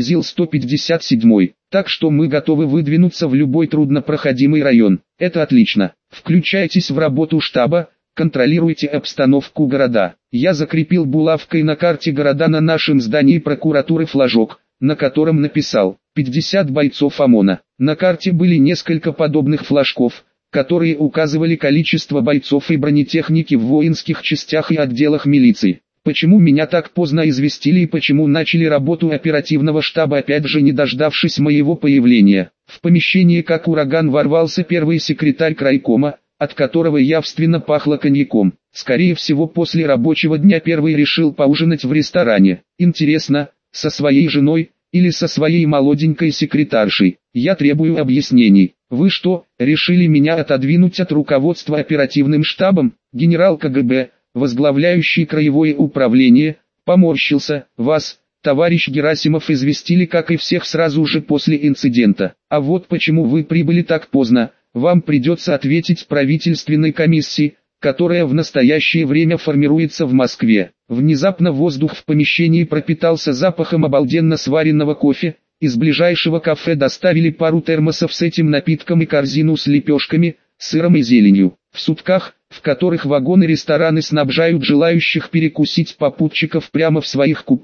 ЗИЛ-157, так что мы готовы выдвинуться в любой труднопроходимый район. Это отлично. Включайтесь в работу штаба. Контролируйте обстановку города». Я закрепил булавкой на карте города на нашем здании прокуратуры флажок, на котором написал 50 бойцов ОМОНа. На карте были несколько подобных флажков, которые указывали количество бойцов и бронетехники в воинских частях и отделах милиции. Почему меня так поздно известили и почему начали работу оперативного штаба, опять же не дождавшись моего появления? В помещение как ураган ворвался первый секретарь крайкома, от которого явственно пахло коньяком. Скорее всего, после рабочего дня первый решил поужинать в ресторане. Интересно, со своей женой или со своей молоденькой секретаршей? Я требую объяснений. Вы что, решили меня отодвинуть от руководства оперативным штабом? Генерал КГБ, возглавляющий краевое управление, поморщился. Вас, товарищ Герасимов, известили, как и всех, сразу же после инцидента. А вот почему вы прибыли так поздно, вам придется ответить правительственной комиссии, которая в настоящее время формируется в Москве. Внезапно воздух в помещении пропитался запахом обалденно сваренного кофе. Из ближайшего кафе доставили пару термосов с этим напитком и корзину с лепешками, сыром и зеленью. В сутках, в которых вагоны-рестораны снабжают желающих перекусить попутчиков прямо в своих купе,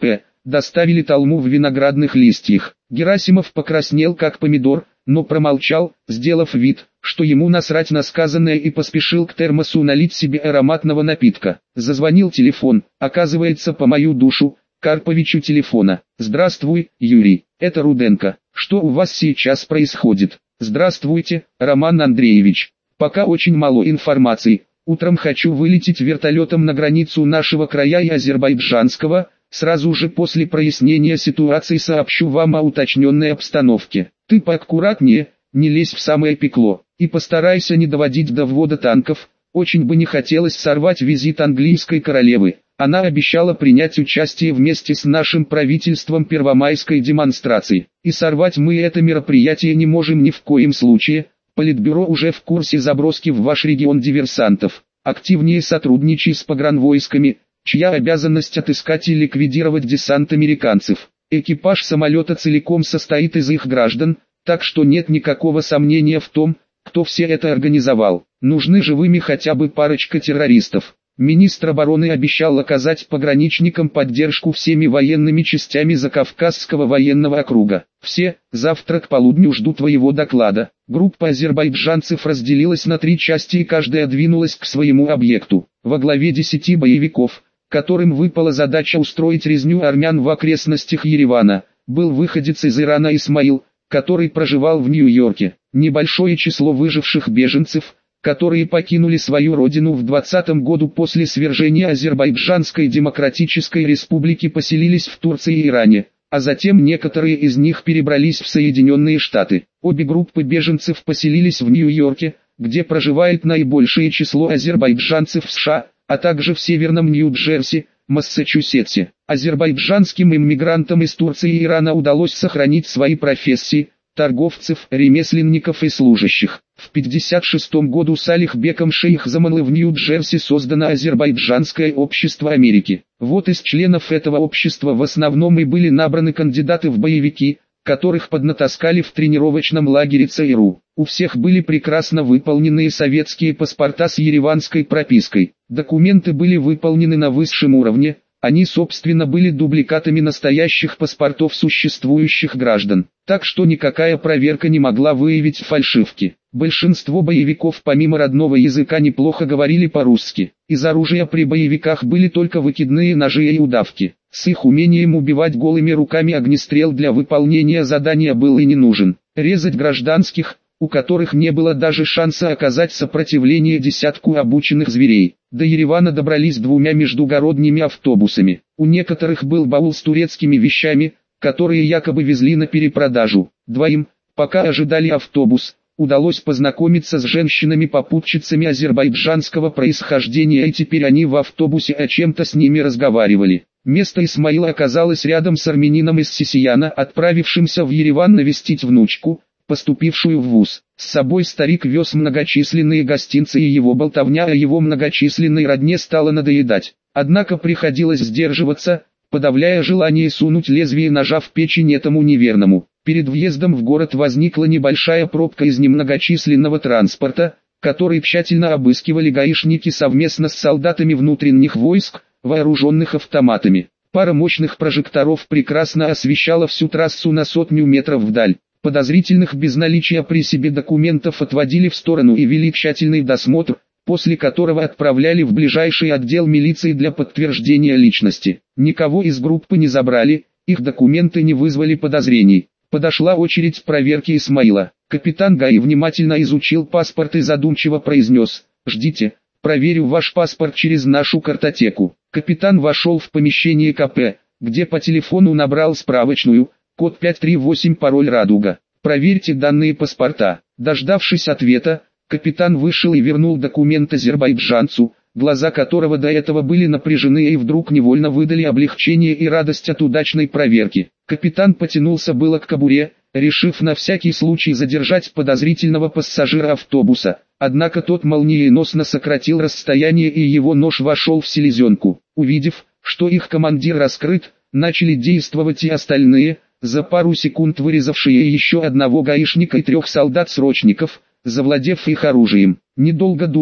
доставили толму в виноградных листьях. Герасимов покраснел как помидор, но промолчал, сделав вид, что ему насрать на сказанное, и поспешил к термосу налить себе ароматного напитка. Зазвонил телефон, оказывается, по мою душу, Карповичу телефона. «Здравствуй, Юрий, это Руденко. Что у вас сейчас происходит?» «Здравствуйте, Роман Андреевич. Пока очень мало информации. Утром хочу вылететь вертолетом на границу нашего края и азербайджанского. Сразу же после прояснения ситуации сообщу вам о уточненной обстановке. Ты поаккуратнее, не лезь в самое пекло, и постарайся не доводить до ввода танков. Очень бы не хотелось сорвать визит английской королевы. Она обещала принять участие вместе с нашим правительством в первомайской демонстрации. И сорвать мы это мероприятие не можем ни в коем случае. Политбюро уже в курсе заброски в ваш регион диверсантов. Активнее сотрудничай с погранвойсками, чья обязанность отыскать и ликвидировать десант американцев. Экипаж самолета целиком состоит из их граждан, так что нет никакого сомнения в том, кто все это организовал. Нужны живыми хотя бы парочка террористов. Министр обороны обещал оказать пограничникам поддержку всеми военными частями Закавказского военного округа. Все, завтра к полудню жду твоего доклада. Группа азербайджанцев разделилась на 3 части и каждая двинулась к своему объекту. Во главе 10 боевиков, которым выпала задача устроить резню армян в окрестностях Еревана, был выходец из Ирана Исмаил, который проживал в Нью-Йорке. Небольшое число выживших беженцев, которые покинули свою родину в 2020 году после свержения Азербайджанской Демократической Республики, поселились в Турции и Иране, а затем некоторые из них перебрались в Соединенные Штаты. Обе группы беженцев поселились в Нью-Йорке, где проживает наибольшее число азербайджанцев в США, а также в Северном Нью-Джерси, Массачусетсе. Азербайджанским иммигрантам из Турции и Ирана удалось сохранить свои профессии – торговцев, ремесленников и служащих. В 1956 году Салих Беком Шейх Заманлы в Нью-Джерси создано Азербайджанское общество Америки. Вот из членов этого общества в основном и были набраны кандидаты в боевики, которых поднатаскали в тренировочном лагере ЦРУ. У всех были прекрасно выполненные советские паспорта с ереванской пропиской. Документы были выполнены на высшем уровне. Они, собственно, были дубликатами настоящих паспортов существующих граждан, так что никакая проверка не могла выявить фальшивки. Большинство боевиков помимо родного языка неплохо говорили по-русски. Из оружия при боевиках были только выкидные ножи и удавки. С их умением убивать голыми руками огнестрел для выполнения задания был и не нужен. Резать гражданских, у которых не было даже шанса оказать сопротивление десятку обученных зверей. До Еревана добрались 2 междугородними автобусами. У некоторых был баул с турецкими вещами, которые якобы везли на перепродажу. 2, пока ожидали автобус, удалось познакомиться с женщинами-попутчицами азербайджанского происхождения, и теперь они в автобусе о чем-то с ними разговаривали. Место Исмаила оказалось рядом с армянином из Сисияна, отправившимся в Ереван навестить внучку, поступившую в вуз. С собой старик вез многочисленные гостинцы, и его болтовня о его многочисленной родне стала надоедать. Однако приходилось сдерживаться, подавляя желание сунуть лезвие ножа в печень этому неверному. Перед въездом в город возникла небольшая пробка из немногочисленного транспорта, который тщательно обыскивали гаишники совместно с солдатами внутренних войск, вооруженных автоматами. Пара мощных прожекторов прекрасно освещала всю трассу на 100 метров вдаль. Подозрительных без наличия при себе документов отводили в сторону и вели тщательный досмотр, после которого отправляли в ближайший отдел милиции для подтверждения личности. Никого из группы не забрали, их документы не вызвали подозрений. Подошла очередь проверки Исмаила. Капитан ГАИ внимательно изучил паспорт и задумчиво произнес: «Ждите, проверю ваш паспорт через нашу картотеку». Капитан вошел в помещение КП, где по телефону набрал справочную: код 538, пароль «Радуга». Проверьте данные паспорта. Дождавшись ответа, капитан вышел и вернул документ азербайджанцу, глаза которого до этого были напряжены и вдруг невольно выдали облегчение и радость от удачной проверки. Капитан потянулся было к кобуре, решив на всякий случай задержать подозрительного пассажира автобуса, однако тот молниеносно сократил расстояние, и его нож вошел в селезенку. Увидев, что их командир раскрыт, начали действовать и остальные, за пару секунд вырезавшие еще одного гаишника и 3 солдат-срочников, завладев их оружием. Недолго думая,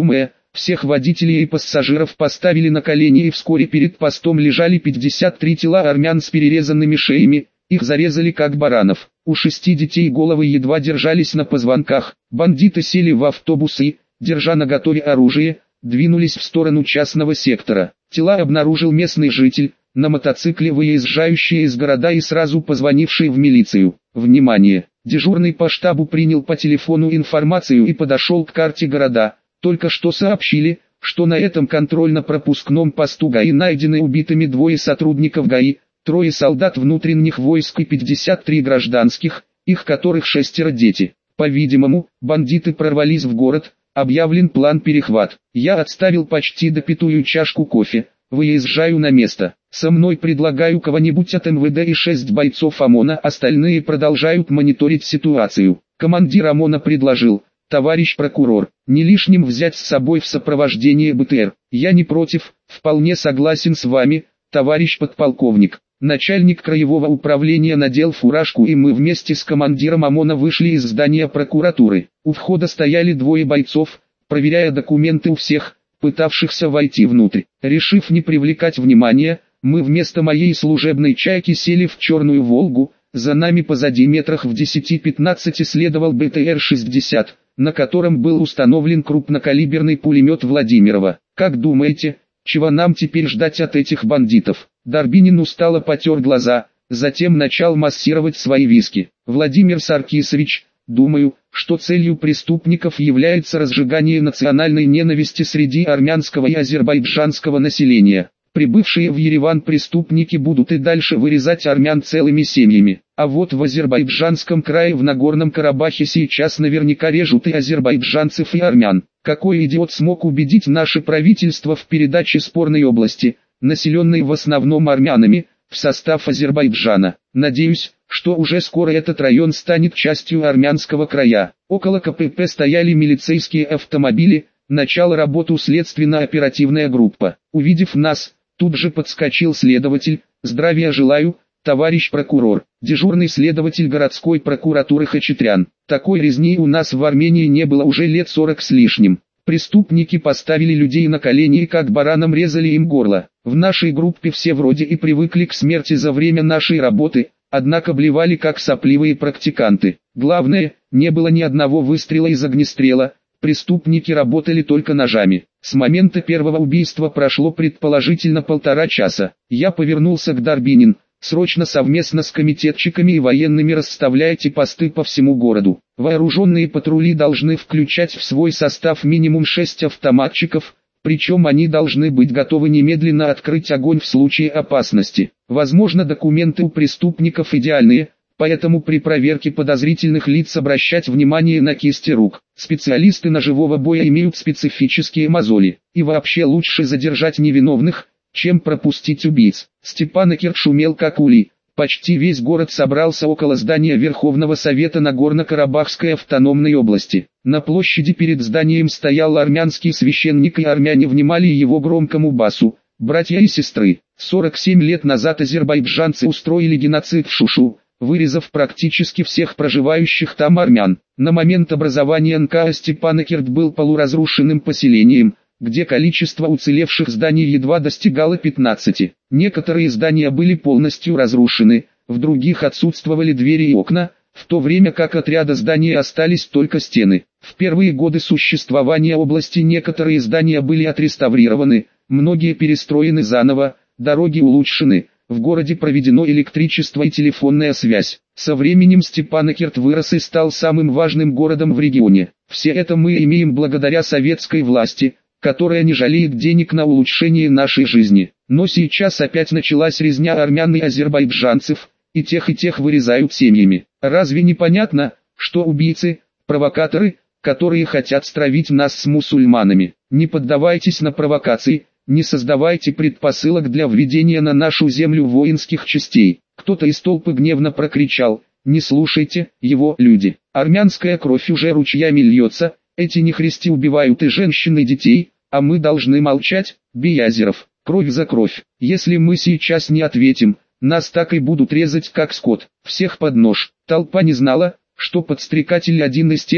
Всех водителей и пассажиров поставили на колени, и вскоре перед постом лежали 53 тела армян с перерезанными шеями, их зарезали как баранов. У 6 детей головы едва держались на позвонках. Бандиты сели в автобус и, держа наготове оружие, двинулись в сторону частного сектора. Тела обнаружил местный житель, на мотоцикле выезжающий из города и сразу позвонивший в милицию. Внимание! Дежурный по штабу принял по телефону информацию и подошел к карте города. Только что сообщили, что на этом контрольно-пропускном посту ГАИ найдены убитыми 2 сотрудников ГАИ, 3 солдат внутренних войск и 53 гражданских, их которых 6 дети. По-видимому, бандиты прорвались в город, объявлен план перехват. Я отставил почти допитую чашку кофе, выезжаю на место. Со мной предлагаю кого-нибудь от МВД и 6 бойцов ОМОНа, остальные продолжают мониторить ситуацию. Командир ОМОНа предложил: товарищ прокурор, не лишним взять с собой в сопровождение БТР. Я не против, вполне согласен с вами, товарищ подполковник. Начальник краевого управления надел фуражку, и мы вместе с командиром ОМОНа вышли из здания прокуратуры. У входа стояли 2 бойцов, проверяя документы у всех, пытавшихся войти внутрь. Решив не привлекать внимания, мы вместо моей служебной чайки сели в черную «Волгу», за нами позади метрах в 10-15 следовал БТР-60, на котором был установлен крупнокалиберный пулемет Владимирова. Как думаете, чего нам теперь ждать от этих бандитов? Дарбинин устало потер глаза, затем начал массировать свои виски. Владимир Саркисович, думаю, что целью преступников является разжигание национальной ненависти среди армянского и азербайджанского населения. Прибывшие в Ереван преступники будут и дальше вырезать армян целыми семьями. А вот в Азербайджанском крае, в Нагорном Карабахе, сейчас наверняка режут и азербайджанцев, и армян. Какой идиот смог убедить наше правительство в передаче спорной области, населенной в основном армянами, в состав Азербайджана? Надеюсь, что уже скоро этот район станет частью армянского края. Около КПП стояли милицейские автомобили, начала работу следственно-оперативная группа. Увидев нас, тут же подскочил следователь: здравия желаю, товарищ прокурор. Дежурный следователь городской прокуратуры Хачатрян. Такой резни у нас в Армении не было уже лет 40 с лишним. Преступники поставили людей на колени и как баранам резали им горло. В нашей группе все вроде и привыкли к смерти за время нашей работы, однако блевали как сопливые практиканты. Главное, не было ни одного выстрела из огнестрела, преступники работали только ножами. С момента первого убийства прошло предположительно 1,5 часа. Я повернулся к Дарбинин: срочно совместно с комитетчиками и военными расставляйте посты по всему городу. Вооруженные патрули должны включать в свой состав минимум 6 автоматчиков, причем они должны быть готовы немедленно открыть огонь в случае опасности. Возможно, документы у преступников идеальные, поэтому при проверке подозрительных лиц обращать внимание на кисти рук. Специалисты ножевого боя имеют специфические мозоли. И вообще лучше задержать невиновных, чем пропустить убийц. Степанакерт шумел как улей. Почти весь город собрался около здания Верховного Совета Нагорно-Карабахской автономной области. На площади перед зданием стоял армянский священник, и армяне внимали его громкому басу: братья и сестры, 47 лет назад азербайджанцы устроили геноцид в Шушу, вырезав практически всех проживающих там армян. На момент образования НК Степанакерт был полуразрушенным поселением, где количество уцелевших зданий едва достигало 15. Некоторые здания были полностью разрушены, в других отсутствовали двери и окна, в то время как от ряда зданий остались только стены. В первые годы существования области некоторые здания были отреставрированы, многие перестроены заново, дороги улучшены, в городе проведено электричество и телефонная связь. Со временем Степанакерт вырос и стал самым важным городом в регионе. Все это мы имеем благодаря советской власти, которая не жалеет денег на улучшение нашей жизни. Но сейчас опять началась резня армян и азербайджанцев, и тех вырезают семьями. Разве не понятно, что убийцы, провокаторы, которые хотят стравить нас с мусульманами? Не поддавайтесь на провокации, не создавайте предпосылок для введения на нашу землю воинских частей. Кто-то из толпы гневно прокричал: не слушайте его, люди. Армянская кровь уже ручьями льется, эти нехристи убивают и женщин, и детей, а мы должны молчать. Биязеров, кровь за кровь. Если мы сейчас не ответим, нас так и будут резать как скот. Всех под нож. Толпа не знала, что подстрекатель один из тех,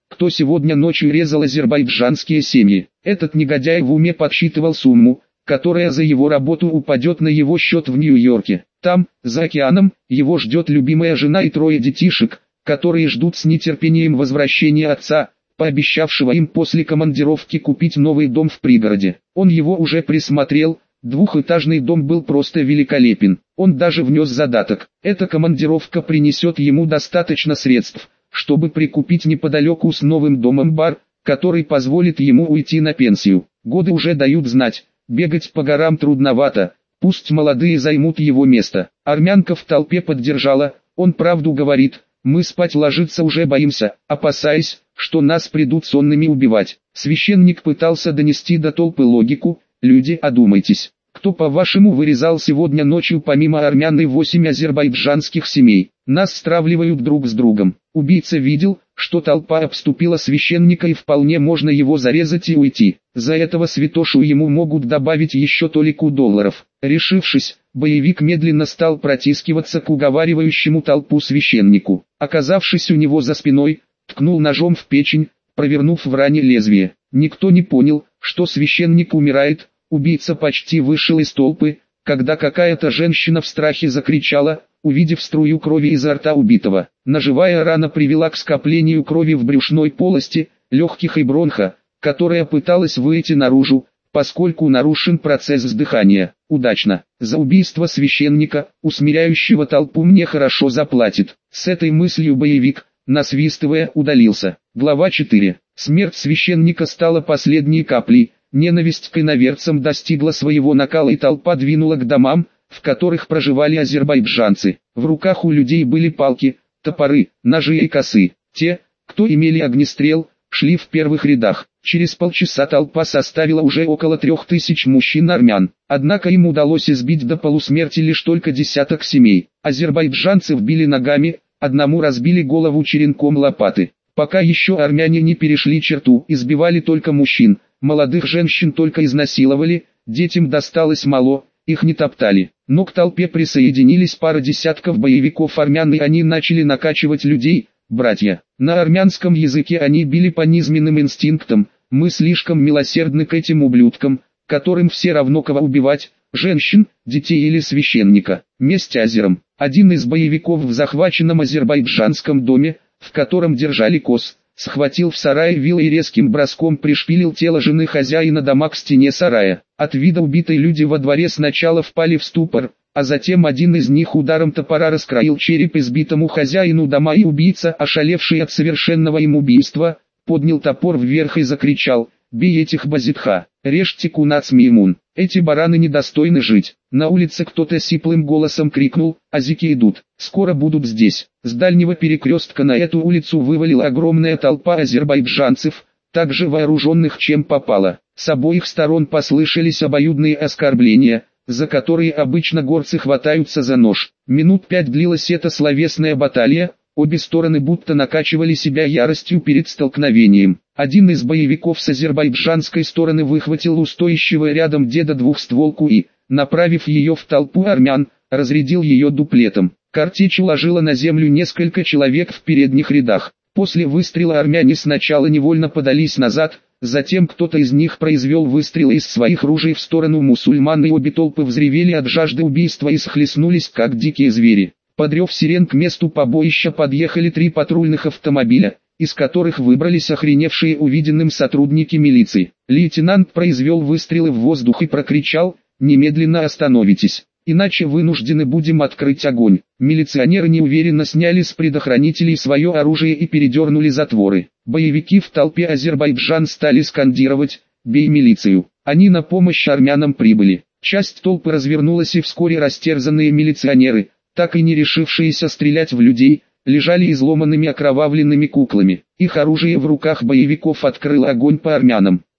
кто сегодня ночью резал азербайджанские семьи. Этот негодяй в уме подсчитывал сумму, которая за его работу упадет на его счет в Нью-Йорке. Там, за океаном, его ждет любимая жена и 3 детишек, которые ждут с нетерпением возвращения отца, пообещавшего им после командировки купить новый дом в пригороде. Он его уже присмотрел, двухэтажный дом был просто великолепен. Он даже внес задаток. Эта командировка принесет ему достаточно средств, чтобы прикупить неподалеку с новым домом бар, который позволит ему уйти на пенсию. Годы уже дают знать, бегать по горам трудновато, пусть молодые займут его место. Армянка в толпе поддержала, он правду говорит, мы спать ложиться уже боимся, опасаясь, что нас придут сонными убивать. Священник пытался донести до толпы логику: люди, одумайтесь. Кто, по-вашему, вырезал сегодня ночью помимо армян и 8 азербайджанских семей? Нас стравливают друг с другом. Убийца видел, что толпа обступила священника и вполне можно его зарезать и уйти. За этого святошу ему могут добавить еще толику долларов. Решившись, боевик медленно стал протискиваться к уговаривающему толпу священнику. Оказавшись у него за спиной, ткнул ножом в печень, провернув в ране лезвие. Никто не понял, что священник умирает. Убийца почти вышел из толпы, когда какая-то женщина в страхе закричала, увидев струю крови изо рта убитого. Ножевая рана привела к скоплению крови в брюшной полости, легких и бронха, которая пыталась выйти наружу, поскольку нарушен процесс вздыхания. Удачно. За убийство священника, усмиряющего толпу, мне хорошо заплатит. С этой мыслью боевик, насвистывая, удалился. Глава 4. Смерть священника стала последней каплей. Ненависть к иноверцам достигла своего накала и толпа двинула к домам, в которых проживали азербайджанцы. В руках у людей были палки, топоры, ножи и косы. Те, кто имели огнестрел, шли в первых рядах. Через полчаса толпа составила уже около 3000 мужчин-армян. Однако им удалось избить до полусмерти лишь только десяток семей. Азербайджанцев били ногами, одному разбили голову черенком лопаты. Пока еще армяне не перешли черту, избивали только мужчин. Молодых женщин только изнасиловали, детям досталось мало, их не топтали. Но к толпе присоединились пара десятков боевиков армян, и они начали накачивать людей: братья. На армянском языке они били по низменным инстинктам: мы слишком милосердны к этим ублюдкам, которым все равно кого убивать, женщин, детей или священника. Месть азерам. Один из боевиков в захваченном азербайджанском доме, в котором держали коз, схватил в сарае вилы и резким броском пришпилил тело жены хозяина дома к стене сарая. От вида убитой люди во дворе сначала впали в ступор, а затем один из них ударом топора раскроил череп избитому хозяину дома, и убийца, ошалевший от совершенного им убийства, поднял топор вверх и закричал: «Бей этих базитха, режьте кунац меймун, эти бараны недостойны жить». На улице кто-то сиплым голосом крикнул: «Азики идут, скоро будут здесь». С дальнего перекрестка на эту улицу вывалила огромная толпа азербайджанцев, также вооруженных чем попало. С обоих сторон послышались обоюдные оскорбления, за которые обычно горцы хватаются за нож. Минут 5 длилась эта словесная баталия, обе стороны будто накачивали себя яростью перед столкновением. Один из боевиков с азербайджанской стороны выхватил у стоящего рядом деда двухстволку и, направив ее в толпу армян, разрядил ее дуплетом. Картечь уложила на землю несколько человек в передних рядах. После выстрела армяне сначала невольно подались назад, затем кто-то из них произвел выстрел из своих ружей в сторону мусульман, и обе толпы взревели от жажды убийства и схлестнулись как дикие звери. Под рев сирен к месту побоища подъехали 3 патрульных автомобиля, из которых выбрались охреневшие увиденным сотрудники милиции. Лейтенант произвел выстрелы в воздух и прокричал: «Немедленно остановитесь, иначе вынуждены будем открыть огонь». Милиционеры неуверенно сняли с предохранителей свое оружие и передернули затворы. Боевики в толпе Азербайджан стали скандировать: «Бей милицию». Они на помощь армянам прибыли. Часть толпы развернулась, и вскоре растерзанные милиционеры, так и не решившиеся стрелять в людей, лежали изломанными окровавленными куклами. Их оружие в руках боевиков открыло огонь по армянам.